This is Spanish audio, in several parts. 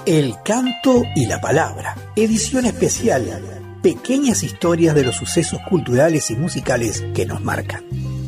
El canto y la palabra, edición especial, pequeñas historias de los sucesos culturales y musicales que nos marcan.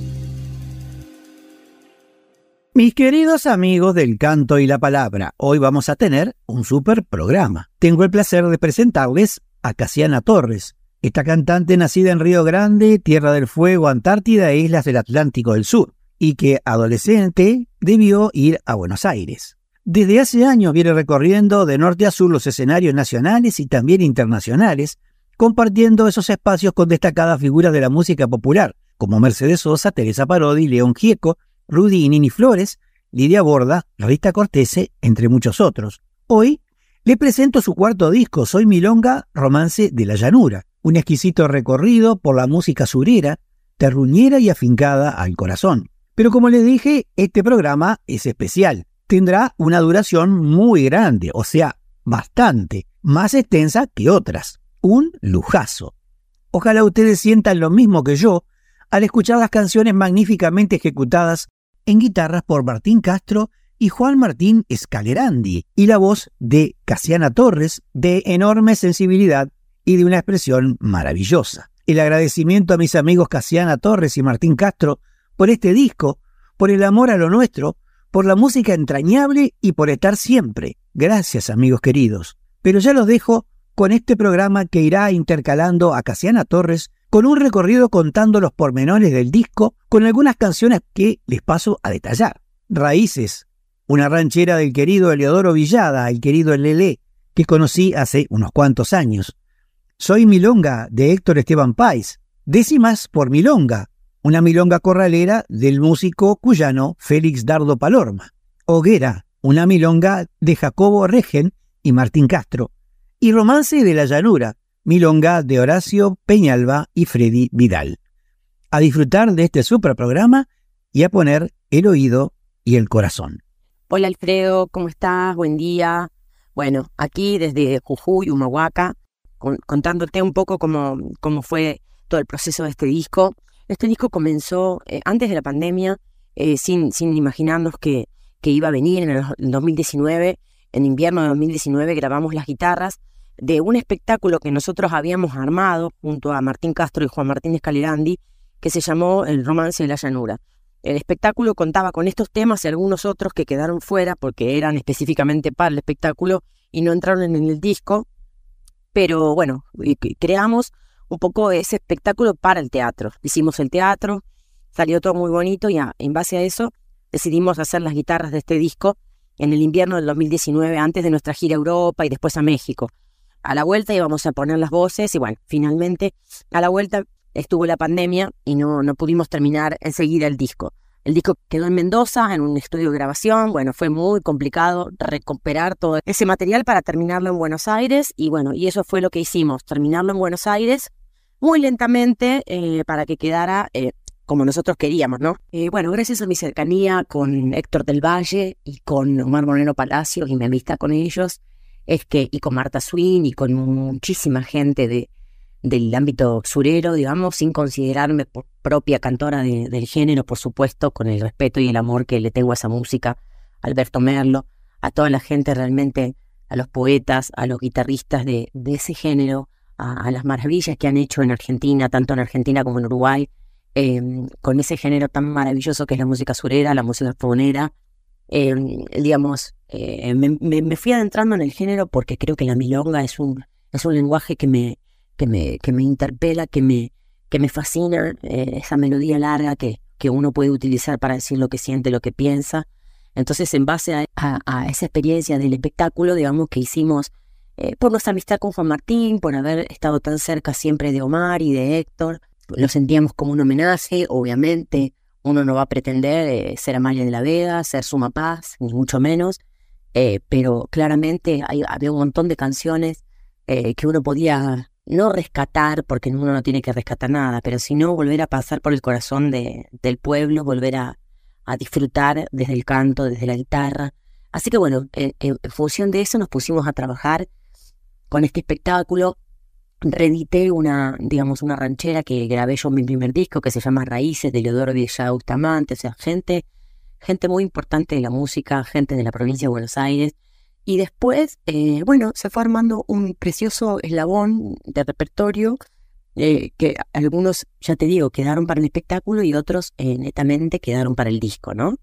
Mis queridos amigos del canto y la palabra, hoy vamos a tener un super programa. Tengo el placer de presentarles a Casiana Torres, esta cantante nacida en Río Grande, Tierra del Fuego, Antártida e islas del Atlántico del Sur, y que adolescente debió ir a Buenos Aires. Desde hace años viene recorriendo de norte a sur los escenarios nacionales y también internacionales, compartiendo esos espacios con destacadas figuras de la música popular, como Mercedes Sosa, Teresa Parodi, León Gieco, Rudy y Nini Flores, Lidia Borda, Rita Cortese, entre muchos otros. Hoy le presento su cuarto disco, Soy Milonga, Romance de la Llanura, un exquisito recorrido por la música surera, terruñera y afincada al corazón. Pero como les dije, este programa es especial. Tendrá una duración muy grande, o sea, bastante, más extensa que otras. Un lujazo. Ojalá ustedes sientan lo mismo que yo al escuchar las canciones magníficamente ejecutadas en guitarras por Martín Castro y Juan Martín Scalerandi, y la voz de Casiana Torres, de enorme sensibilidad y de una expresión maravillosa. El agradecimiento a mis amigos Casiana Torres y Martín Castro por este disco, por el amor a lo nuestro, por la música entrañable y por estar siempre. Gracias, amigos queridos. Pero ya los dejo con este programa que irá intercalando a Casiana Torres con un recorrido contando los pormenores del disco, con algunas canciones que les paso a detallar. Raíces, una ranchera del querido Eleodoro Villada, el querido Lelé, que conocí hace unos cuantos años. Soy Milonga, de Héctor Esteban Páez. Décimas por Milonga, una milonga corralera del músico cuyano Félix Dardo Palorma. Hoguera, una milonga de Jacobo Regen y Martín Castro. Y Romance de la Llanura, milonga de Horacio Peñalba y Freddy Vidal. A disfrutar de este super programa y a poner el oído y el corazón. Hola Alfredo, ¿cómo estás? Buen día. Bueno, aquí desde Jujuy, Humahuaca, contándote un poco cómo fue todo el proceso de este disco. Este disco comenzó antes de la pandemia, sin imaginarnos que iba a venir en el 2019. En invierno de 2019 grabamos las guitarras de un espectáculo que nosotros habíamos armado junto a Martín Castro y Juan Martín Scalerandi, que se llamó El Romance de la Llanura. El espectáculo contaba con estos temas y algunos otros que quedaron fuera porque eran específicamente para el espectáculo y no entraron en el disco, pero bueno, creamos un poco ese espectáculo para el teatro. Hicimos el teatro, salió todo muy bonito y en base a eso decidimos hacer las guitarras de este disco en el invierno del 2019, antes de nuestra gira a Europa y después a México. A la vuelta íbamos a poner las voces y bueno, finalmente a la vuelta estuvo la pandemia y no pudimos terminar enseguida el disco. El disco quedó en Mendoza, en un estudio de grabación. Bueno, fue muy complicado recuperar todo ese material para terminarlo en Buenos Aires y bueno, y eso fue lo que hicimos, terminarlo en Buenos Aires muy lentamente para que quedara como nosotros queríamos, ¿no? Bueno, gracias a mi cercanía con Héctor del Valle y con Omar Moreno Palacios y mi amistad con ellos, y con Marta Swin y con muchísima gente del ámbito surero, digamos, sin considerarme propia cantora del género, por supuesto, con el respeto y el amor que le tengo a esa música, a Alberto Merlo, a toda la gente realmente, a los poetas, a los guitarristas de ese género, a las maravillas que han hecho en Argentina, tanto en Argentina como en Uruguay, con ese género tan maravilloso que es la música surera, la música fogonera. Me fui adentrando en el género porque creo que la milonga es un lenguaje que me interpela, que me fascina, esa melodía larga que uno puede utilizar para decir lo que siente, lo que piensa. Entonces, en base a esa experiencia del espectáculo, digamos, que hicimos por nuestra amistad con Juan Martín, por haber estado tan cerca siempre de Omar y de Héctor, lo sentíamos como un homenaje. Obviamente uno no va a pretender ser Amalia de la Vega, ser Suma Paz, ni mucho menos, pero claramente había un montón de canciones que uno podía no rescatar, porque uno no tiene que rescatar nada, pero sino volver a pasar por el corazón del pueblo, volver a disfrutar desde el canto, desde la guitarra. Así que bueno, en función de eso nos pusimos a trabajar con este espectáculo. Reedité una ranchera que grabé yo en mi primer disco, que se llama Raíces, de Eleodoro Villada Bustamante. O sea, gente muy importante de la música, gente de la provincia de Buenos Aires, Y después, bueno, se fue armando un precioso eslabón de repertorio que algunos, ya te digo, quedaron para el espectáculo y otros netamente quedaron para el disco, ¿no?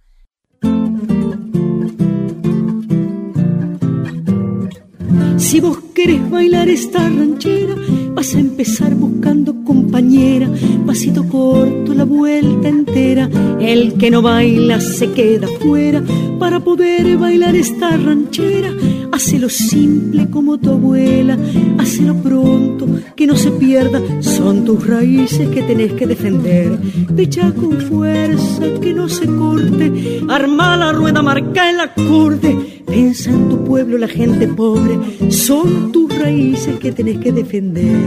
Si vos querés bailar esta ranchera, vas a empezar buscando compañera. Pasito corto, la vuelta entera. El que no baila se queda fuera. Para poder bailar esta ranchera, hacelo simple como tu abuela. Hacelo pronto, que no se pierda. Son tus raíces que tenés que defender. Pecha con fuerza, que no se corte. Arma la rueda, marca el acorde. Piensa en tu pueblo, la gente pobre. Son tus raíces que tenés que defender.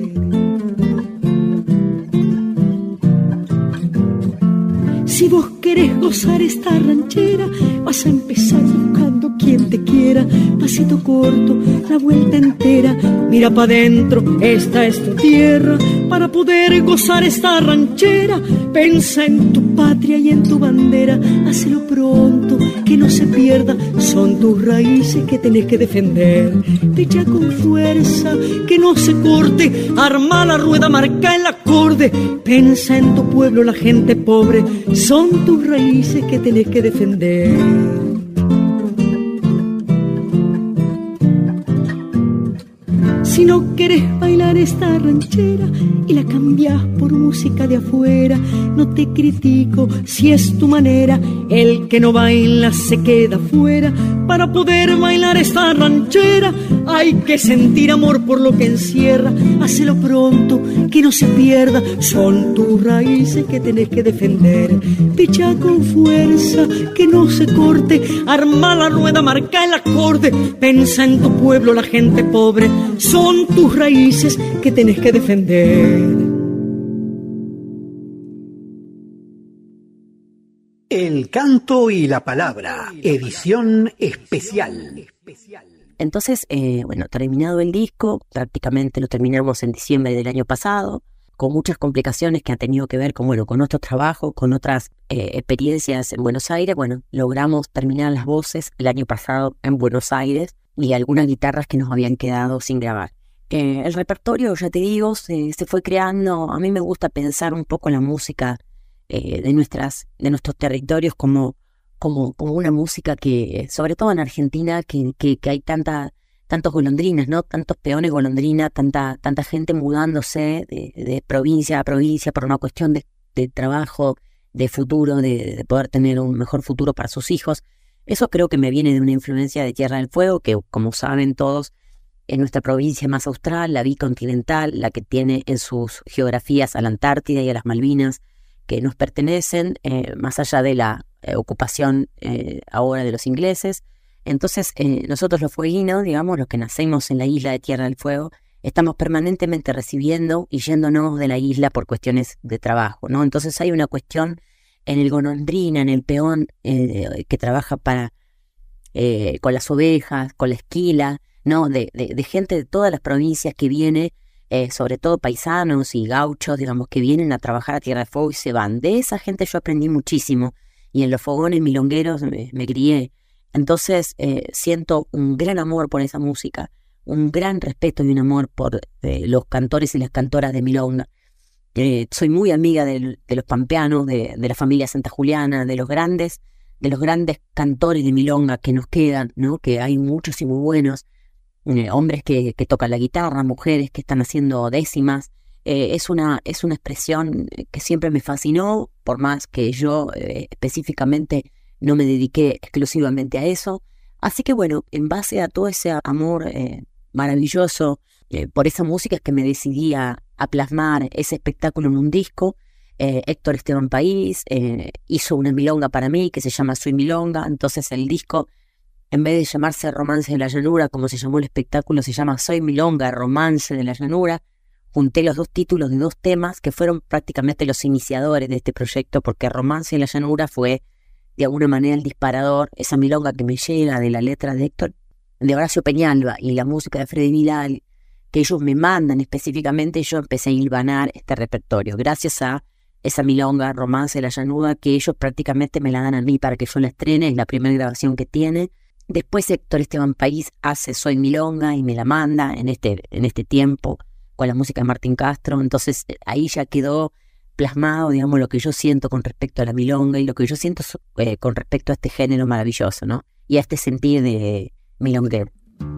Si vos querés gozar esta ranchera, vas a empezar buscando quien te quiera. Pasito corto, la vuelta entera. Mira pa' dentro, esta es tu tierra. Para poder gozar esta ranchera, pensa en tu patria y en tu bandera. Hacelo pronto, que no se pierda. Son tus raíces que tenés que defender. Pecha con fuerza, que no se corte. Arma la rueda, marca el acorde. Pensa en tu pueblo, la gente pobre. Son tus raíces que tenés que defender. Si no querés bailar esta ranchera y la cambiás por música de afuera, no te critico si es tu manera. El que no baila se queda fuera. Para poder bailar esta ranchera hay que sentir amor por lo que encierra. Hacelo pronto, que no se pierda. Son tus raíces que tenés que defender. Picha con fuerza, que no se corte. Arma la rueda, marca el acorde. Pensa en tu pueblo, la gente pobre. Son tus raíces que tenés que defender. El canto y la palabra, edición especial. Entonces, bueno, terminado el disco, prácticamente lo terminamos en diciembre del año pasado, con muchas complicaciones que han tenido que ver con, bueno, con otros trabajos, con otras experiencias en Buenos Aires. Bueno, logramos terminar las voces el año pasado en Buenos Aires y algunas guitarras que nos habían quedado sin grabar. El repertorio, ya te digo, se fue creando. A mí me gusta pensar un poco la música de nuestros territorios como una música que, sobre todo en Argentina, que hay tantos golondrinas, ¿no? Tantos peones golondrina, tanta gente mudándose de provincia a provincia por una cuestión de trabajo, de futuro, de poder tener un mejor futuro para sus hijos. Eso creo que me viene de una influencia de Tierra del Fuego, que, como saben todos, es nuestra provincia más austral, la bicontinental, la que tiene en sus geografías a la Antártida y a las Malvinas, que nos pertenecen, más allá de la ocupación ahora de los ingleses. Entonces, nosotros los fueguinos, digamos, los que nacemos en la isla de Tierra del Fuego, estamos permanentemente recibiendo y yéndonos de la isla por cuestiones de trabajo, ¿no? Entonces hay una cuestión en el golondrina, en el peón que trabaja con las ovejas, con la esquila, ¿no? De gente de todas las provincias que viene, sobre todo paisanos y gauchos, digamos, que vienen a trabajar a Tierra del Fuego y se van. De esa gente yo aprendí muchísimo y en los fogones milongueros me crié. Entonces siento un gran amor por esa música, un gran respeto y un amor por los cantores y las cantoras de milonga. Soy muy amiga de los pampeanos, de la familia Santa Juliana, de los grandes cantores de milonga que nos quedan, ¿no? Que hay muchos y muy buenos. Hombres que tocan la guitarra, mujeres que están haciendo décimas. Es una expresión que siempre me fascinó, por más que yo específicamente no me dediqué exclusivamente a eso. Así que bueno, en base a todo ese amor maravilloso por esa música es que me decidí a plasmar ese espectáculo en un disco. Héctor Esteban País hizo una milonga para mí que se llama Soy Milonga. Entonces el disco, en vez de llamarse Romance de la Llanura, como se llamó el espectáculo, se llama Soy Milonga, Romance de la Llanura. Junté los dos títulos de dos temas que fueron prácticamente los iniciadores de este proyecto, porque Romance de la Llanura fue de alguna manera el disparador, esa milonga que me llega de la letra de Héctor, de Horacio Peñalba y la música de Freddy Milal, que ellos me mandan específicamente, y yo empecé a hilvanar este repertorio, gracias a esa milonga, Romance de la Llanura, que ellos prácticamente me la dan a mí para que yo la estrene, es la primera grabación que tiene. Después Héctor Esteban País hace Soy Milonga y me la manda en este tiempo con la música de Martín Castro. Entonces ahí ya quedó plasmado, digamos, lo que yo siento con respecto a la milonga y lo que yo siento con respecto a este género maravilloso, ¿no? Y a este sentir de milonguero.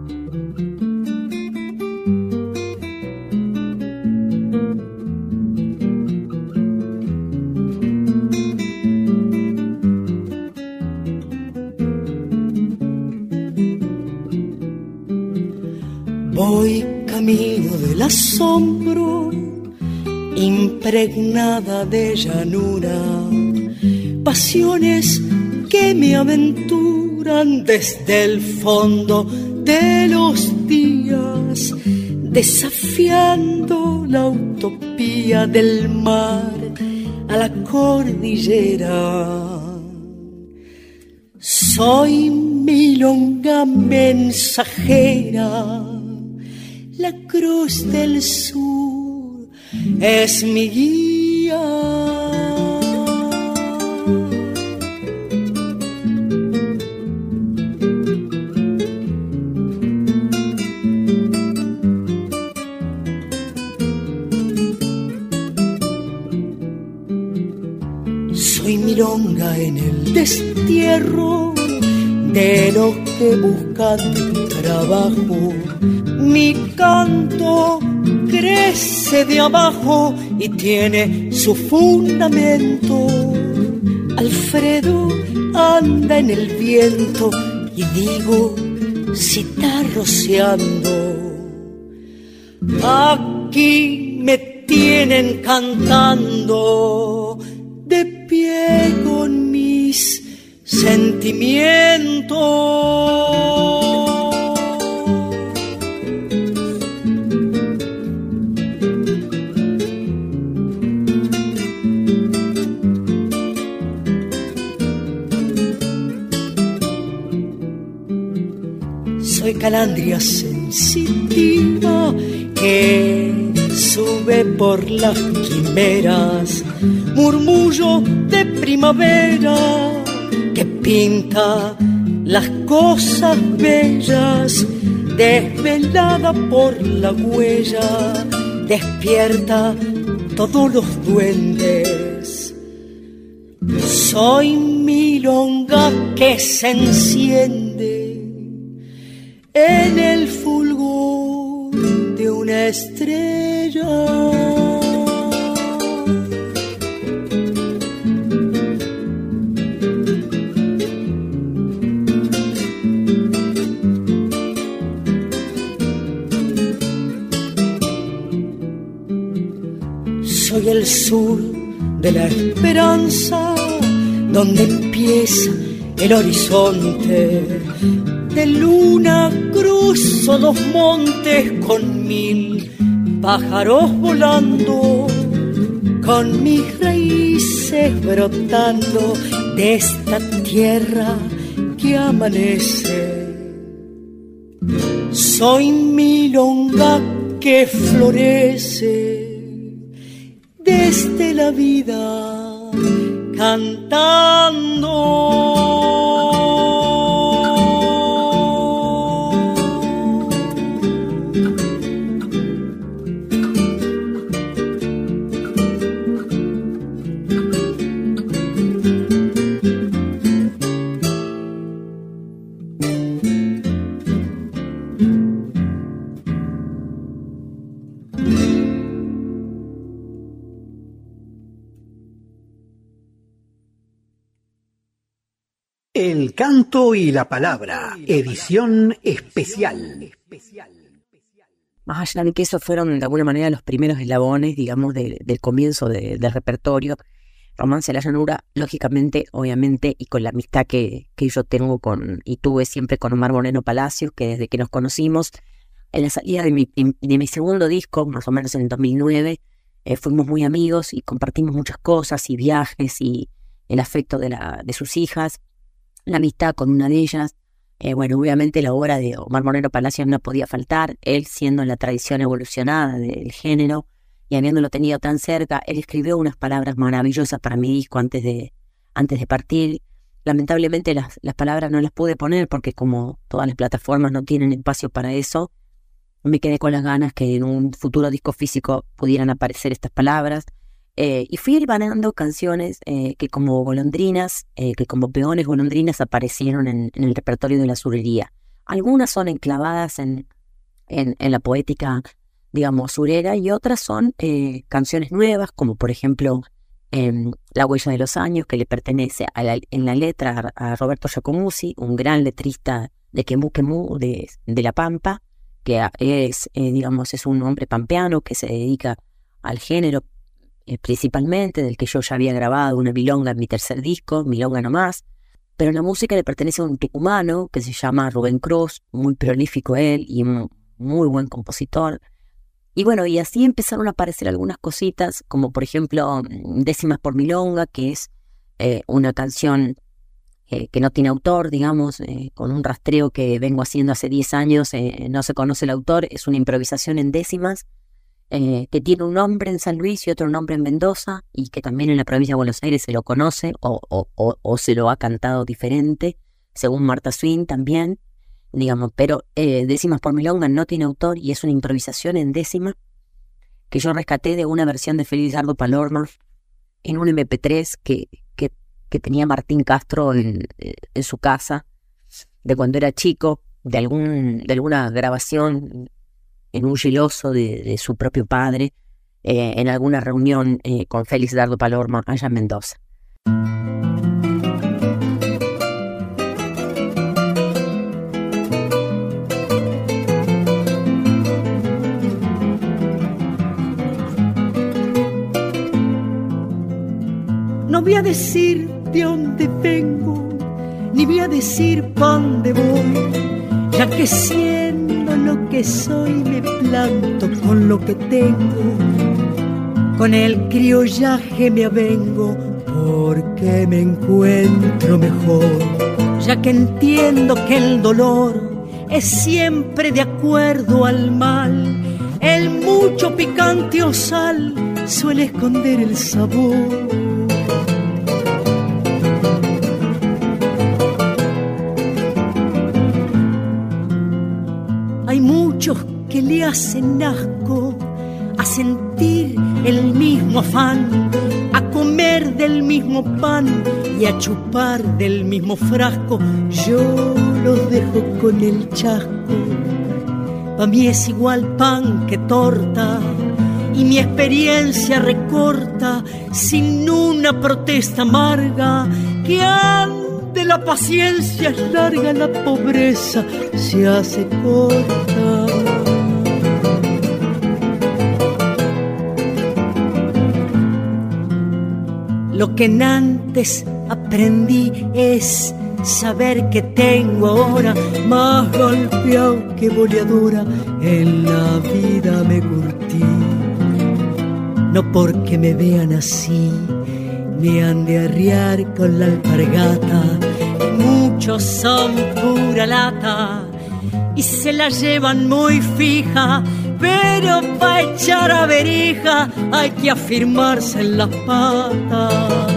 Voy camino del asombro, impregnada de llanura, pasiones que me aventuran desde el fondo de los días, desafiando la utopía del mar a la cordillera. Soy milonga mensajera, la cruz del sur es mi guía. Soy milonga en el destierro de los que buscan trabajo. Mi canto crece de abajo y tiene su fundamento. Alfredo anda en el viento y digo, si está rociando. Aquí me tienen cantando, de pie con mis sentimientos. Soy calandria sensitiva que sube por las quimeras, murmullo de primavera que pinta las cosas bellas, desvelada por la huella, despierta todos los duendes. Soy milonga que se enciende en el fulgor de una estrella. Soy el sur de la esperanza, donde empieza el horizonte. De luna cruzo los montes con 1000 pájaros volando, con mis raíces brotando de esta tierra que amanece. Soy milonga que florece desde la vida cantando. El canto y la palabra, edición especial. Más allá de que esos fueron de alguna manera los primeros eslabones, digamos, del comienzo del repertorio, Romance de la Llanura, lógicamente, obviamente, y con la amistad que yo tengo y tuve siempre con Omar Moreno Palacios, que desde que nos conocimos, en la salida de mi segundo disco, más o menos en el 2009, fuimos muy amigos y compartimos muchas cosas y viajes y el afecto de sus hijas, la amistad con una de ellas. Bueno, obviamente la obra de Omar Moreno Palacios no podía faltar, él siendo en la tradición evolucionada del género y habiéndolo tenido tan cerca, él escribió unas palabras maravillosas para mi disco antes de partir, lamentablemente las palabras no las pude poner porque como todas las plataformas no tienen espacio para eso, me quedé con las ganas que en un futuro disco físico pudieran aparecer estas palabras. Y fui hilvanando canciones que como golondrinas, que como peones golondrinas aparecieron en el repertorio de la surería. Algunas son enclavadas en la poética, digamos, surera, y otras son canciones nuevas, como por ejemplo La huella de los años, que le pertenece en la letra a Roberto Giacomuzzi, un gran letrista de Quemú Quemú de La Pampa, que es un hombre pampeano que se dedica al género principalmente, del que yo ya había grabado una milonga en mi tercer disco, Milonga Nomás, pero la música le pertenece a un tucumano que se llama Rubén Cruz, muy prolífico él y muy buen compositor. Y bueno, y así empezaron a aparecer algunas cositas, como por ejemplo Décimas por Milonga, que es una canción que no tiene autor, digamos, con un rastreo que vengo haciendo hace 10 años, no se conoce el autor, es una improvisación en décimas, que tiene un nombre en San Luis y otro nombre en Mendoza, y que también en la provincia de Buenos Aires se lo conoce, o se lo ha cantado diferente, según Marta Swin también, digamos, pero Décimas por Milonga no tiene autor y es una improvisación en décima que yo rescaté de una versión de Félix Dardo Palorma en un MP3 que tenía Martín Castro en su casa, de cuando era chico, de alguna grabación en un geloso de su propio padre, en alguna reunión con Félix Dardo Palorma allá en Mendoza. No voy a decir de dónde vengo, ni voy a decir pa' dónde voy, ya que siendo lo que soy me planto con lo que tengo. Con el criollaje me avengo porque me encuentro mejor, ya que entiendo que el dolor es siempre de acuerdo al mal. El mucho picante o sal suele esconder el sabor. Hay muchos que le hacen asco a sentir el mismo afán, a comer del mismo pan y a chupar del mismo frasco. Yo los dejo con el chasco. Pa' mí es igual pan que torta y mi experiencia recorta sin una protesta amarga. Que ande la paciencia es larga, la pobreza se hace corta. Lo que antes aprendí es saber que tengo ahora, más golpeado que boleadora, en la vida me curtí. No porque me vean así, me han de arriar con la alpargata. Muchos son pura lata y se la llevan muy fija, pero pa' echar a verija hay que afirmarse en las patas.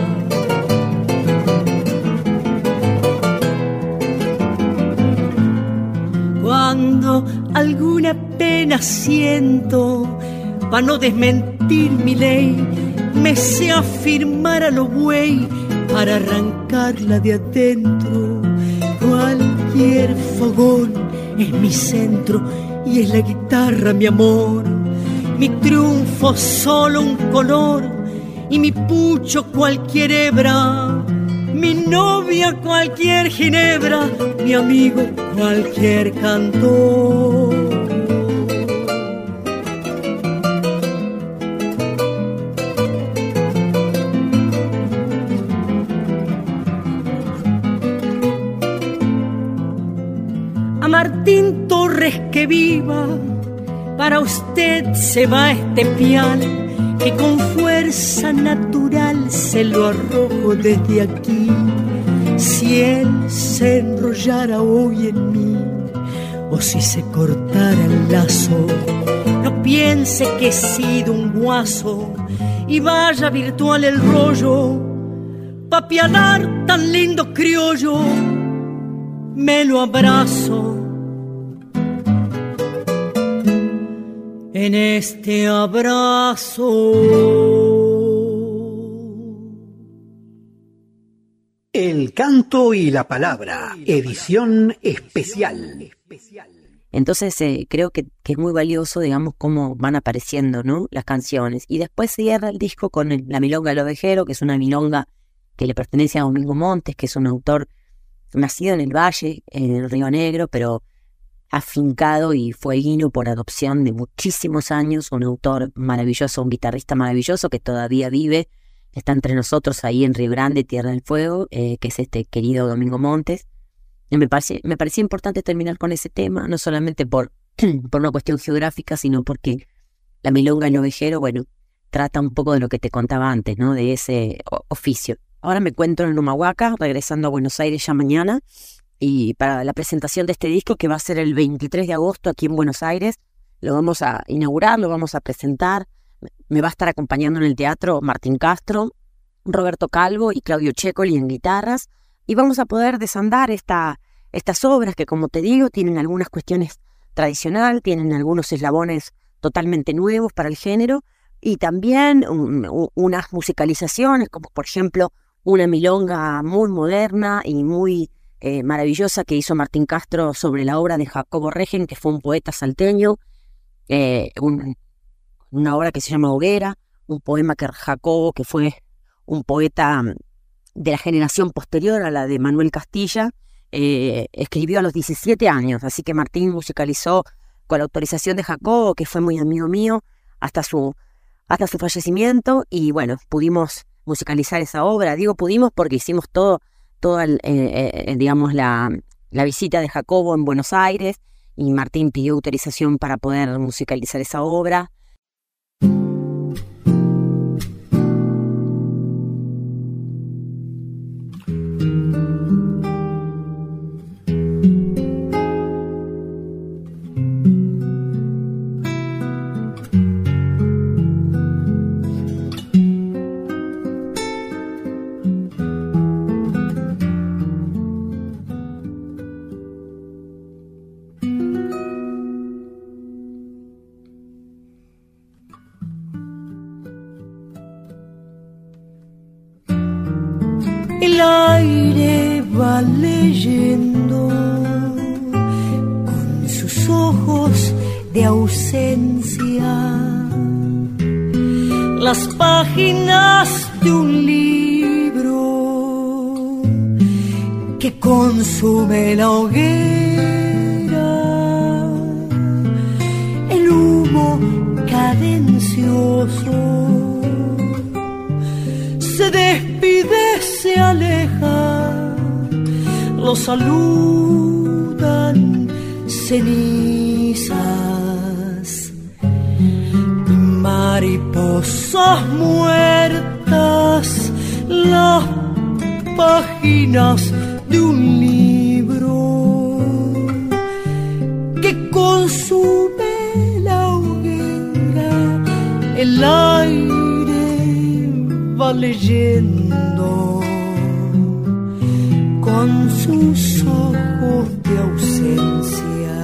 Cuando alguna pena siento, pa' no desmentir mi ley, me sé afirmar a lo buey para arrancarla de adentro. Cualquier fogón es mi centro y es la guitarra mi amor. Mi triunfo solo un color y mi pucho cualquier hebra. Mi novia cualquier ginebra, mi amigo cualquier cantor. A Martín Torres que viva, para usted se va este pial, que con fuerza natural se lo arrojo desde aquí. Si él se enrollara hoy en mí, o si se cortara el lazo, no piense que he sido un guaso y vaya virtual el rollo. papialar tan lindo criollo, me lo abrazo. En este abrazo. El canto y la palabra, edición especial. Entonces creo que es muy valioso, digamos, cómo van apareciendo, ¿no?, las canciones. Y después cierra el disco con la Milonga del Ovejero, que es una milonga que le pertenece a Domingo Montes, que es un autor nacido en el Valle, en el Río Negro, pero afincado y fueguino por adopción de muchísimos años, un autor maravilloso, un guitarrista maravilloso que todavía vive, está entre nosotros ahí en Río Grande, Tierra del Fuego, que es este querido Domingo Montes. Y me parecía importante terminar con ese tema, no solamente por una cuestión geográfica, sino porque la Milonga del Ovejero, bueno, trata un poco de lo que te contaba antes, ¿no?, de ese oficio. Ahora me encuentro en Humahuaca, regresando a Buenos Aires ya mañana, y para la presentación de este disco, que va a ser el 23 de agosto aquí en Buenos Aires, lo vamos a inaugurar, lo vamos a presentar. Me va a estar acompañando en el teatro Martín Castro, Roberto Calvo y Claudio Checoli en guitarras, y vamos a poder desandar estas obras que, como te digo, tienen algunas cuestiones tradicionales, tienen algunos eslabones totalmente nuevos para el género, y también unas musicalizaciones, como por ejemplo una milonga muy moderna y muy maravillosa que hizo Martín Castro sobre la obra de Jacobo Regen, que fue un poeta salteño, una obra que se llama Hoguera, un poema que Jacobo, que fue un poeta de la generación posterior a la de Manuel Castilla, escribió a los 17 años, así que Martín musicalizó con la autorización de Jacobo, que fue muy amigo mío, hasta su fallecimiento, y bueno, pudimos musicalizar esa obra. Digo pudimos porque hicimos digamos, la visita de Jacobo en Buenos Aires, y Martín pidió autorización para poder musicalizar esa obra. El aire va leyendo con sus ojos de ausencia las páginas de un libro que consume la hoguera, el humo cadencioso se despide, se aleja, lo saludan cenizas, mariposas muertas, las páginas de un libro que consume la hoguera, el aire va leyendo con sus ojos de ausencia.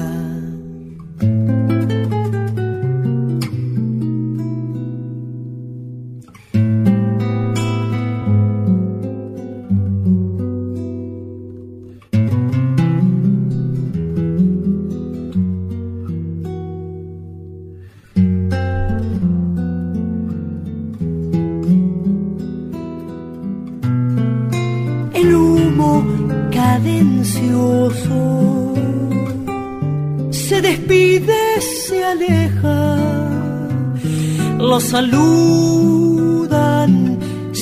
Cadencioso se despide, se aleja, lo saludan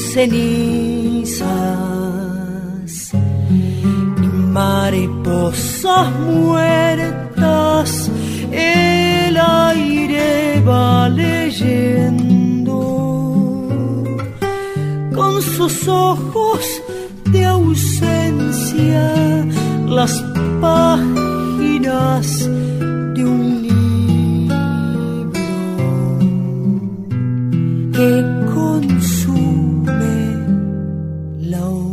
cenizas y mariposas muertas, el aire va leyendo con sus ojos de ausencia las páginas de un libro que consume la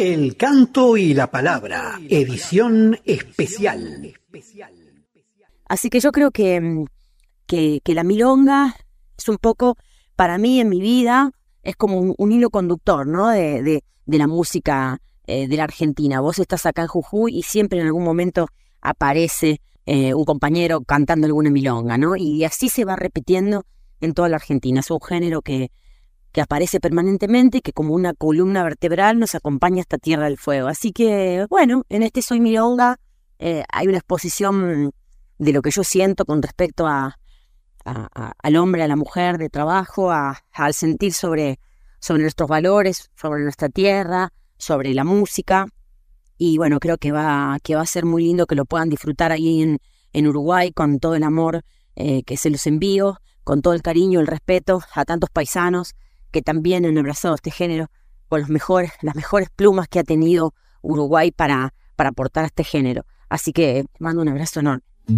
El canto y la palabra, edición especial. Así que yo creo que la milonga es un poco, para mí en mi vida, es como un hilo conductor, ¿no? de la música de la Argentina. Vos estás acá en Jujuy y siempre en algún momento aparece un compañero cantando alguna milonga, ¿no? Y así se va repitiendo en toda la Argentina. Es un género que aparece permanentemente y que como una columna vertebral nos acompaña hasta Tierra del Fuego. Así que, bueno, en este Soy Milonga hay una exposición de lo que yo siento con respecto al hombre, a la mujer, de trabajo, al sentir sobre nuestros valores, sobre nuestra tierra, sobre la música. Y bueno, creo que va a ser muy lindo que lo puedan disfrutar ahí en Uruguay con todo el amor que se los envío, con todo el cariño, el respeto a tantos paisanos que también han abrazado este género con las mejores plumas que ha tenido Uruguay para aportar a este género. Así que te mando un abrazo enorme.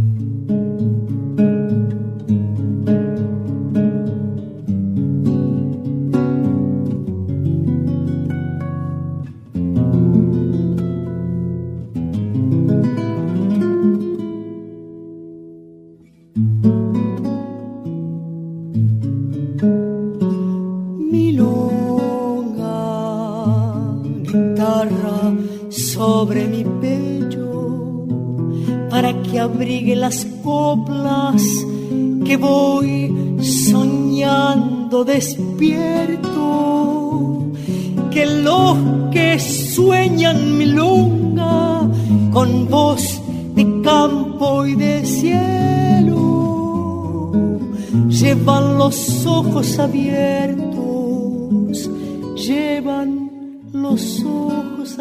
Sobre mi pecho, para que abrigue las coplas que voy soñando despierto, que los que sueñan milonga con voz de campo y de cielo, llevan los ojos abiertos, llevan los ojos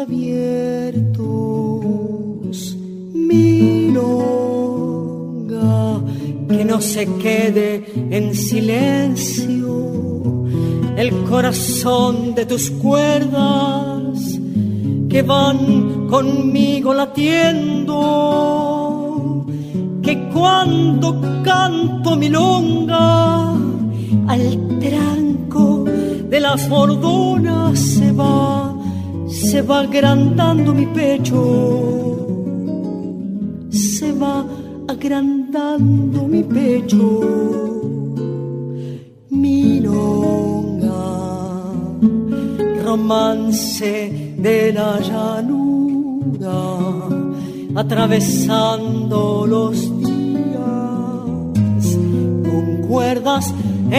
abiertos. Milonga, que no se quede en silencio el corazón de tus cuerdas que van conmigo latiendo, que cuando canto milonga al tranco de las bordonas se va agrandando mi pecho, se va agrandando mi pecho. Milonga, romance de la llanura, atravesando los días con cuerdas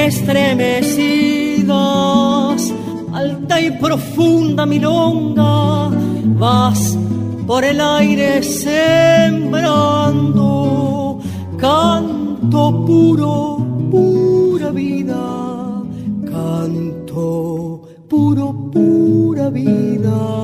estremecidas. Alta y profunda milonga, vas por el aire sembrando canto puro, pura vida, canto puro, pura vida.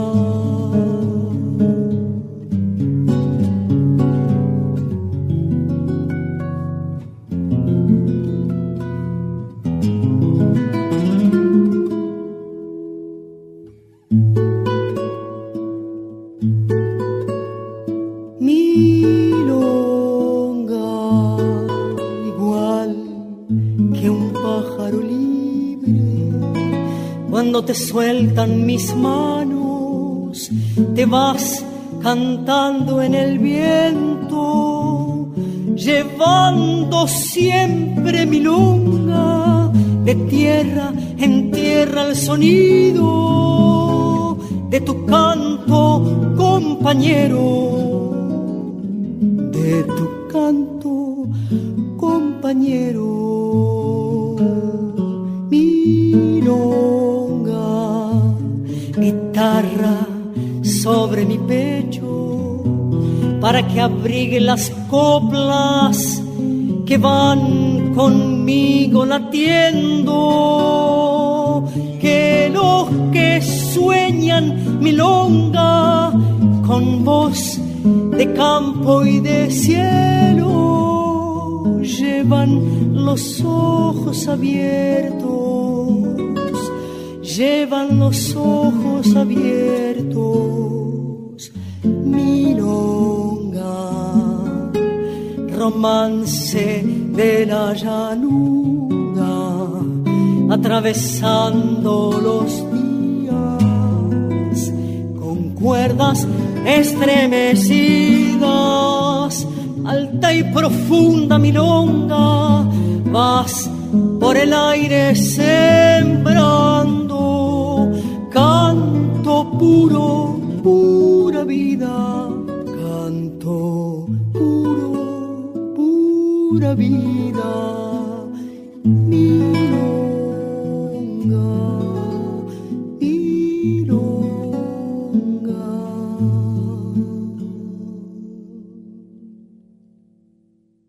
Cuando te sueltan mis manos, te vas cantando en el viento, llevando siempre milonga de tierra en tierra el sonido de tu canto, compañero, de tu canto, compañero. Milonga, guitarra sobre mi pecho, para que abrigue las coplas que van conmigo latiendo, que los que sueñan milonga con voz de campo y de cielo, llevan los ojos abiertos, llevan los ojos abiertos. Milonga, romance de la llanura, atravesando los días con cuerdas estremecidas, alta y profunda milonga, vas por el aire sembrando canto puro, pura vida, canto puro, pura vida, milonga, milonga.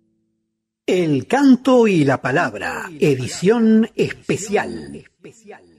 El canto y la palabra, edición especial.